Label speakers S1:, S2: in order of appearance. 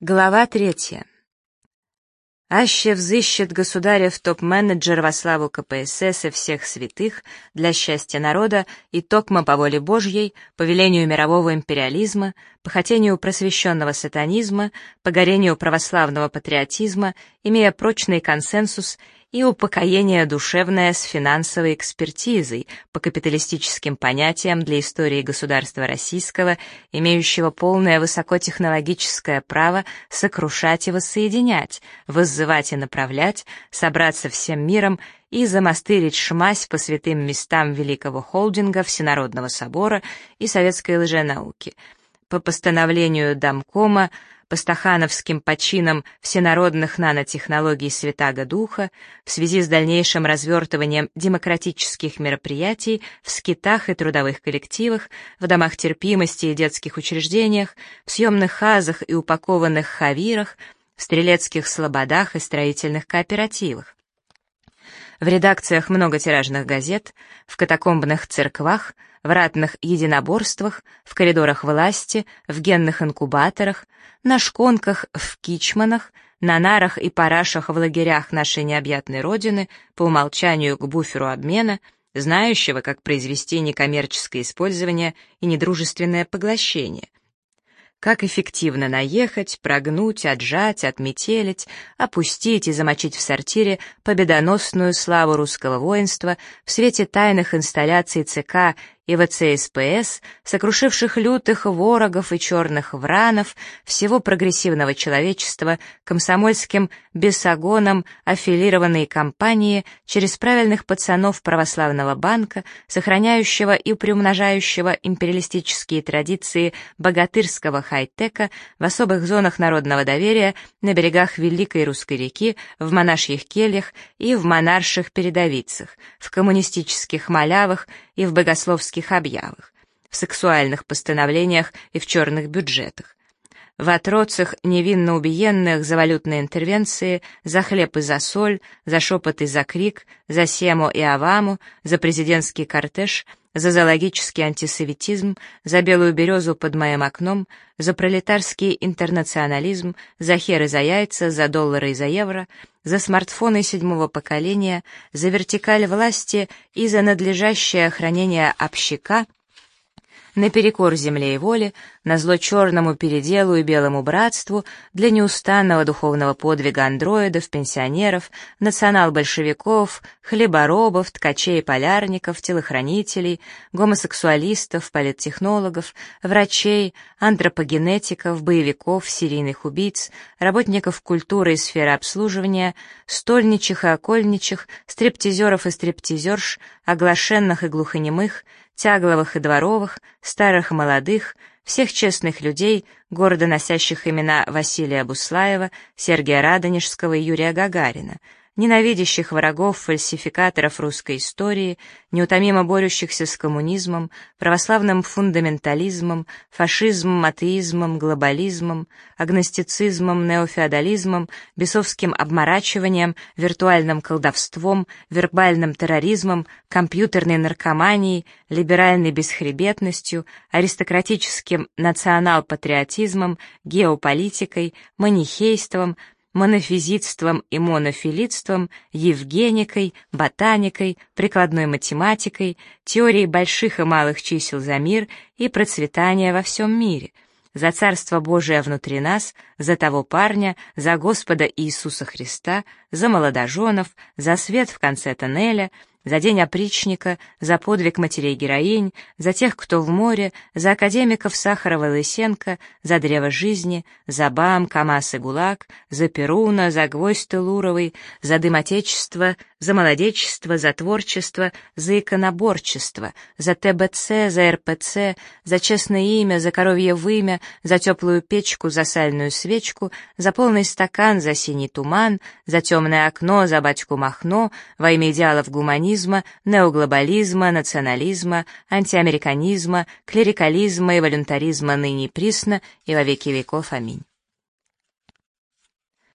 S1: Глава 3. Аще взыщет государев топ-менеджер во славу КПСС и всех святых для счастья народа и токмо по воле Божьей, по велению мирового империализма, по хотению просвещенного сатанизма, по горению православного патриотизма, имея прочный консенсус и упокоение душевное с финансовой экспертизой по капиталистическим понятиям для истории государства российского, имеющего полное высокотехнологическое право сокрушать и воссоединять, воззывать и направлять, собраться всем миром и замастырить шмась по святым местам великого холдинга Всенародного собора и советской лженауки. По постановлению Домкома, по стахановским починам всенародных нанотехнологий Святаго Духа, в связи с дальнейшим развертыванием демократических мероприятий в скитах и трудовых коллективах, в домах терпимости и детских учреждениях, в съемных хазах и упакованных хавирах, в стрелецких слободах и строительных кооперативах, в редакциях многотиражных газет, в катакомбных церквах, в ратных единоборствах, в коридорах власти, в генных инкубаторах, на шконках в кичманах, на нарах и парашах в лагерях нашей необъятной родины, по умолчанию к буферу обмена, знающего, как произвести некоммерческое использование и недружественное поглощение. Как эффективно наехать, прогнуть, отжать, отметелить, опустить и замочить в сортире победоносную славу русского воинства в свете тайных инсталляций ЦК и ВЦСПС, сокрушивших лютых ворогов и черных вранов всего прогрессивного человечества комсомольским бесогоном аффилированной компании через правильных пацанов православного банка, сохраняющего и приумножающего империалистические традиции богатырского хай-тека в особых зонах народного доверия на берегах Великой Русской реки, в монашьих кельях и в монарших передовицах, в коммунистических малявах и в богословских объявах, в сексуальных постановлениях и в черных бюджетах, в отроцах невинно убиенных за валютные интервенции, за хлеб и за соль, за шепот и за крик, за сему и аваму, за президентский кортеж, за зоологический антисоветизм, за белую березу под моим окном, за пролетарский интернационализм, за хер и за яйца, за доллары и за евро, за смартфоны седьмого поколения, за вертикаль власти и за надлежащее охранение общака, наперекор земле и воле, назло черному переделу и белому братству, для неустанного духовного подвига андроидов, пенсионеров, национал-большевиков, хлеборобов, ткачей и полярников, телохранителей, гомосексуалистов, политтехнологов, врачей, антропогенетиков, боевиков, серийных убийц, работников культуры и сферы обслуживания, стольничих и окольничих, стриптизеров и стриптизерш, оглашенных и глухонемых, тягловых и дворовых, старых и молодых, всех честных людей, гордо носящих имена Василия Буслаева, Сергия Радонежского и Юрия Гагарина, ненавидящих врагов, фальсификаторов русской истории, неутомимо борющихся с коммунизмом, православным фундаментализмом, фашизмом, атеизмом, глобализмом, агностицизмом, неофеодализмом, бесовским обморачиванием, виртуальным колдовством, вербальным терроризмом, компьютерной наркоманией, либеральной бесхребетностью, аристократическим национал-патриотизмом, геополитикой, манихейством, монофизитством и монофилитством, евгеникой, ботаникой, прикладной математикой, теорией больших и малых чисел за мир и процветания во всем мире, за Царство Божие внутри нас, за того парня, за Господа Иисуса Христа, за молодоженов, за свет в конце тоннеля, за день опричника, за подвиг матерей-героинь, за тех, кто в море, за академиков Сахарова и Лысенко, за древо жизни, за БАМ, КамАЗ и ГУЛАГ, за Перуна, за гвоздь Тылуровой, за дым Отечества, за молодечество, за творчество, за иконоборчество, за ТБЦ, за РПЦ, за честное имя, за коровье вымя, за теплую печку, за сальную свечку, за полный стакан, за синий туман, за темное окно, за батьку Махно, во имя идеалов гуманизма, неоглобализма, национализма, антиамериканизма, клерикализма и волюнтаризма ныне и присно и во веки веков. Аминь.